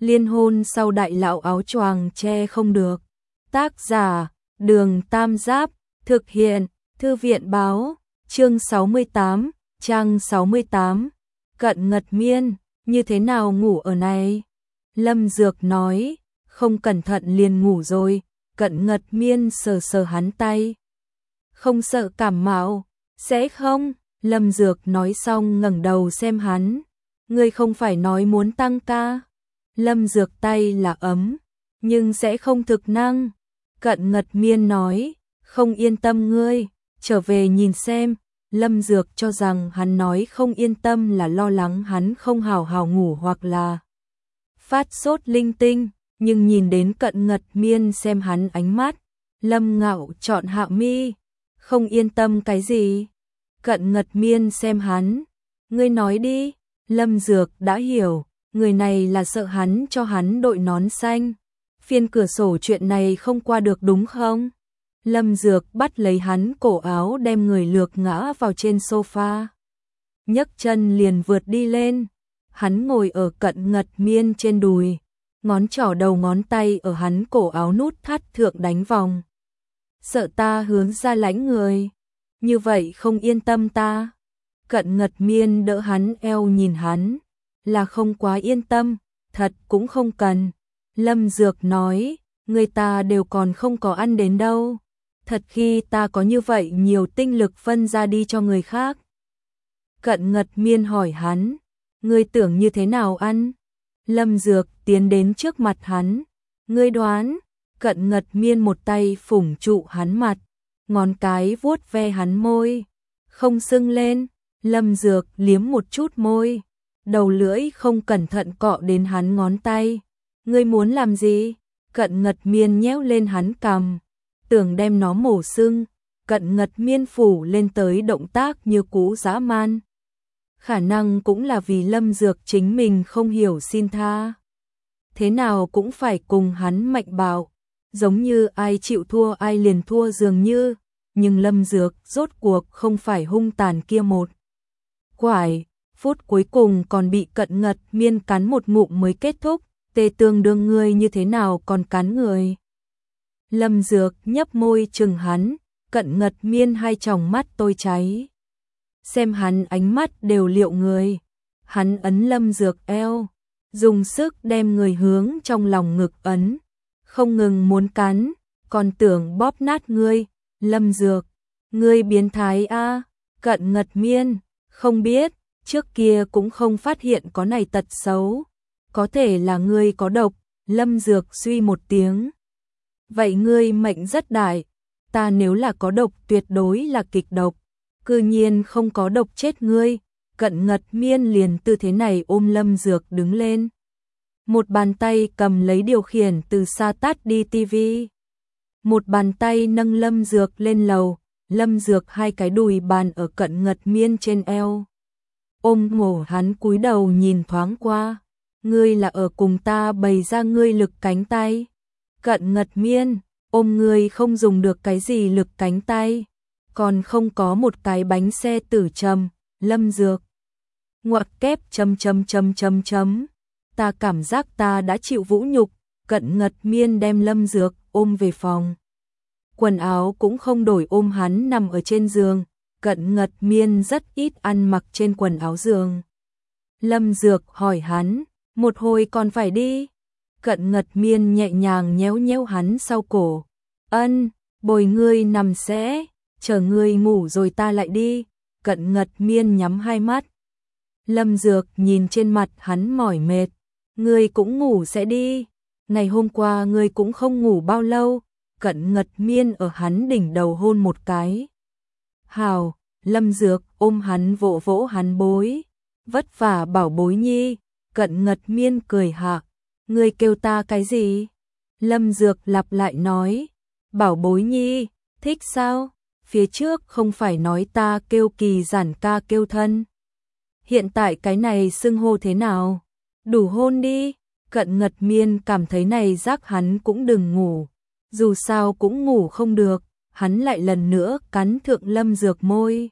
Liên hôn sau đại lão áo choàng che không được. Tác giả, Đường Tam Giáp, thực hiện, Thư viện báo, chương 68, trang 68. Cận Ngật Miên, như thế nào ngủ ở này? Lâm Dược nói, không cẩn thận liền ngủ rồi. Cận Ngật Miên sờ sờ hắn tay. Không sợ cảm mạo, sẽ không? Lâm Dược nói xong ngẩng đầu xem hắn. Ngươi không phải nói muốn tăng ca? Lâm Dược tay là ấm, nhưng sẽ không thực năng. Cận Ngật Miên nói, không yên tâm ngươi, trở về nhìn xem. Lâm Dược cho rằng hắn nói không yên tâm là lo lắng hắn không hào hào ngủ hoặc là phát sốt linh tinh, nhưng nhìn đến Cận Ngật Miên xem hắn ánh mắt, Lâm Ngạo chọn hạ mi, không yên tâm cái gì? Cận Ngật Miên xem hắn, ngươi nói đi. Lâm Dược đã hiểu, người này là sợ hắn cho hắn đội nón xanh. Phiên cửa sổ chuyện này không qua được đúng không? Lâm Dược bắt lấy hắn cổ áo đem người lược ngã vào trên sofa. Nhấc chân liền vượt đi lên. Hắn ngồi ở Cận Ngật Miên trên đùi. Ngón trỏ đầu ngón tay ở hắn cổ áo nút thắt thượng đánh vòng. Sợ ta hướng ra lãnh người. Như vậy không yên tâm ta. Cận Ngật Miên đỡ hắn eo nhìn hắn. Là không quá yên tâm, thật cũng không cần. Lâm Dược nói, người ta đều còn không có ăn đến đâu. Thật khi ta có như vậy nhiều tinh lực phân ra đi cho người khác. Cận Ngật Miên hỏi hắn, ngươi tưởng như thế nào ăn? Lâm Dược tiến đến trước mặt hắn, ngươi đoán. Cận Ngật Miên một tay phủng trụ hắn mặt, ngón cái vuốt ve hắn môi, không sưng lên. Lâm Dược liếm một chút môi, đầu lưỡi không cẩn thận cọ đến hắn ngón tay. Ngươi muốn làm gì? Cận Ngật Miên nhéo lên hắn cằm, tưởng đem nó mổ sưng. Cận Ngật Miên phủ lên tới động tác như cũ dã man. Khả năng cũng là vì Lâm Dược chính mình không hiểu xin tha. Thế nào cũng phải cùng hắn mạnh bạo, giống như ai chịu thua ai liền thua dường như. Nhưng Lâm Dược rốt cuộc không phải hung tàn kia một quải. Phút cuối cùng còn bị Cận Ngật Miên cắn một ngụm mới kết thúc. Tê tương đương ngươi như thế nào còn cắn người? Lâm Dược nhấp môi chừng hắn. Cận Ngật Miên hai tròng mắt tôi cháy. Xem hắn ánh mắt đều liệu người. Hắn ấn Lâm Dược eo, dùng sức đem người hướng trong lòng ngực ấn, không ngừng muốn cắn, còn tưởng bóp nát ngươi. Lâm Dược, ngươi biến thái a. Cận Ngật Miên, không biết, trước kia cũng không phát hiện có này tật xấu. Có thể là ngươi có độc. Lâm Dược suy một tiếng. Vậy ngươi mệnh rất đại. Ta nếu là có độc tuyệt đối là kịch độc. Cư nhiên không có độc chết ngươi. Cận Ngật Miên liền tư thế này ôm Lâm Dược đứng lên. Một bàn tay cầm lấy điều khiển từ xa tắt đi tivi. Một bàn tay nâng Lâm Dược lên lầu. Lâm Dược hai cái đùi bàn ở Cận Ngật Miên trên eo. Ôm ngổ hắn cúi đầu nhìn thoáng qua. Ngươi là ở cùng ta bày ra ngươi lực cánh tay. Cận Ngật Miên, ôm ngươi không dùng được cái gì lực cánh tay. Còn không có một cái bánh xe tử trầm. Lâm Dược. Ngoặc kép ... Ta cảm giác ta đã chịu vũ nhục. Cận Ngật Miên đem Lâm Dược ôm về phòng. Quần áo cũng không đổi ôm hắn nằm ở trên giường. Cận Ngật Miên rất ít ăn mặc trên quần áo giường. Lâm Dược hỏi hắn, một hồi còn phải đi? Cận Ngật Miên nhẹ nhàng nhéo nhéo hắn sau cổ. Ân, bồi ngươi nằm sẽ, chờ ngươi ngủ rồi ta lại đi. Cận Ngật Miên nhắm hai mắt. Lâm Dược nhìn trên mặt hắn mỏi mệt. Ngươi cũng ngủ sẽ đi. Ngày hôm qua ngươi cũng không ngủ bao lâu. Cận Ngật Miên ở hắn đỉnh đầu hôn một cái. Hào, Lâm Dược ôm hắn vỗ vỗ hắn bối. Vất vả bảo bối nhi. Cận Ngật Miên cười hạ. Ngươi kêu ta cái gì? Lâm Dược lặp lại nói. Bảo bối nhi, thích sao? Phía trước không phải nói ta kêu Kỳ Giản ca kêu thân. Hiện tại cái này xưng hô thế nào? Đủ hôn đi. Cận Ngật Miên cảm thấy này rắc hắn cũng đừng ngủ. Dù sao cũng ngủ không được. Hắn lại lần nữa cắn thượng Lâm Dược môi.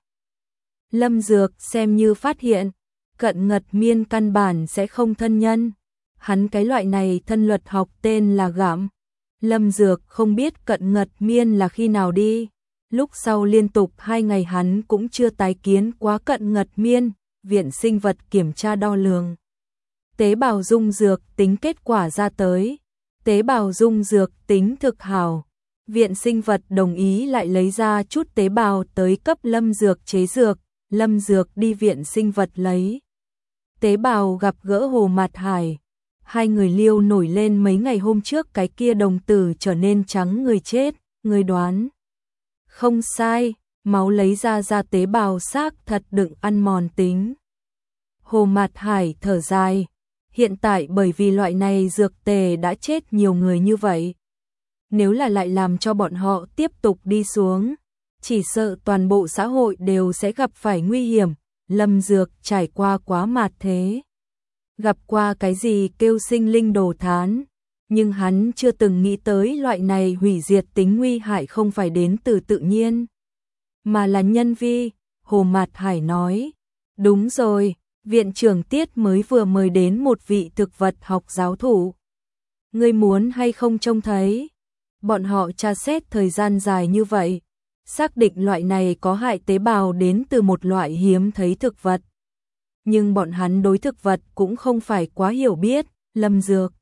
Lâm Dược xem như phát hiện. Cận Ngật Miên căn bản sẽ không thân nhân. Hắn cái loại này thân luật học tên là gặm. Lâm Dược không biết Cận Ngật Miên là khi nào đi. Lúc sau liên tục 2 ngày hắn cũng chưa tái kiến quá Cận Ngật Miên. Viện sinh vật kiểm tra đo lường tế bào dung dược tính kết quả ra tới. Tế bào dung dược tính thực hảo. Viện sinh vật đồng ý lại lấy ra chút tế bào tới cấp Lâm Dược chế dược. Lâm Dược đi viện sinh vật lấy tế bào gặp gỡ Hồ Mạt Hải. Hai người liêu nổi lên mấy ngày hôm trước cái kia đồng tử trở nên trắng người chết. Người đoán không sai, máu lấy ra tế bào xác thật đựng ăn mòn tính. Hồ Mạt Hải thở dài, hiện tại bởi vì loại này dược tề đã chết nhiều người như vậy. Nếu là lại làm cho bọn họ tiếp tục đi xuống, chỉ sợ toàn bộ xã hội đều sẽ gặp phải nguy hiểm. Lâm Dược trải qua quá mạt thế, gặp qua cái gì kêu sinh linh đồ thán, nhưng hắn chưa từng nghĩ tới loại này hủy diệt tính nguy hại không phải đến từ tự nhiên, mà là nhân vi. Hồ Mạt Hải nói, đúng rồi, viện trưởng Tiết mới vừa mời đến một vị thực vật học giáo thủ. Ngươi muốn hay không trông thấy? Bọn họ tra xét thời gian dài như vậy, xác định loại này có hại tế bào đến từ một loại hiếm thấy thực vật. Nhưng bọn hắn đối thực vật cũng không phải quá hiểu biết. Lâm Dược,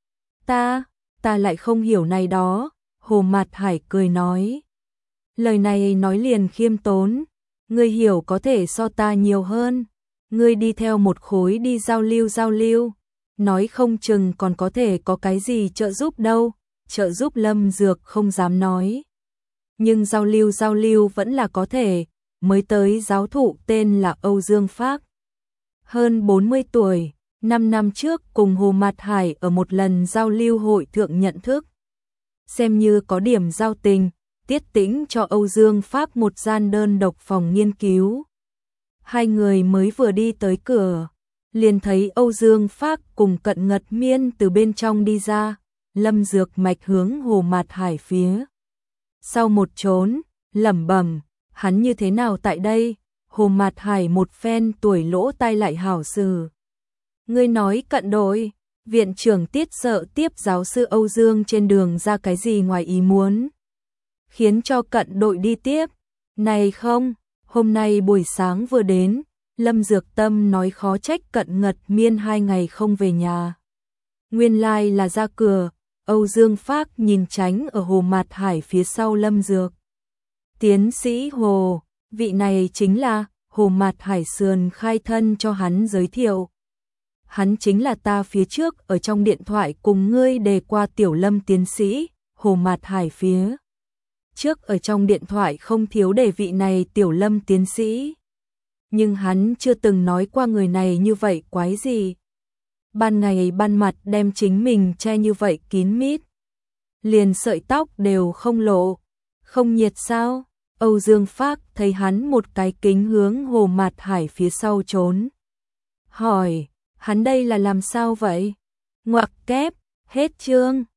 ta lại không hiểu này đó. Hồ Mạt Hải cười nói, lời này nói liền khiêm tốn, ngươi hiểu có thể so ta nhiều hơn. Ngươi đi theo một khối đi giao lưu, nói không chừng còn có thể có cái gì trợ giúp đâu. Trợ giúp Lâm Dược không dám nói, nhưng giao lưu vẫn là có thể. Mới tới giáo thụ tên là Âu Dương Phác, hơn 40 tuổi, 5 năm trước cùng Hồ Mạt Hải ở một lần giao lưu hội thượng nhận thức. Xem như có điểm giao tình, Tiết Tĩnh cho Âu Dương Phác một gian đơn độc phòng nghiên cứu. Hai người mới vừa đi tới cửa, liền thấy Âu Dương Phác cùng Cận Ngật Miên từ bên trong đi ra. Lâm Dược mạch hướng Hồ Mạt Hải phía sau một trốn, lẩm bẩm, hắn như thế nào tại đây? Hồ Mạt Hải một phen tuổi lỗ tai lại hảo xử. Ngươi nói Cận đội, viện trưởng Tiết sợ tiếp giáo sư Âu Dương trên đường ra cái gì ngoài ý muốn, khiến cho Cận đội đi tiếp. Này không, hôm nay buổi sáng vừa đến, Lâm Dược Tâm nói khó trách Cận Ngật Miên 2 ngày không về nhà. Nguyên lai là ra cửa. Âu Dương Phác nhìn tránh ở Hồ Mạt Hải phía sau Lâm Dược. Tiến sĩ Hồ, vị này chính là. Hồ Mạt Hải sườn khai thân cho hắn giới thiệu. Hắn chính là ta phía trước ở trong điện thoại cùng ngươi đề qua Tiểu Lâm tiến sĩ. Hồ Mạt Hải phía trước ở trong điện thoại không thiếu đề vị này Tiểu Lâm tiến sĩ, nhưng hắn chưa từng nói qua người này như vậy quái gì. Ban ngày ban mặt đem chính mình che như vậy kín mít, liền sợi tóc đều không lộ, không nhiệt sao? Âu Dương Phác thấy hắn một cái kính hướng Hồ Mạt Hải phía sau trốn, hỏi, hắn đây là làm sao vậy? Ngoặc kép, hết chương.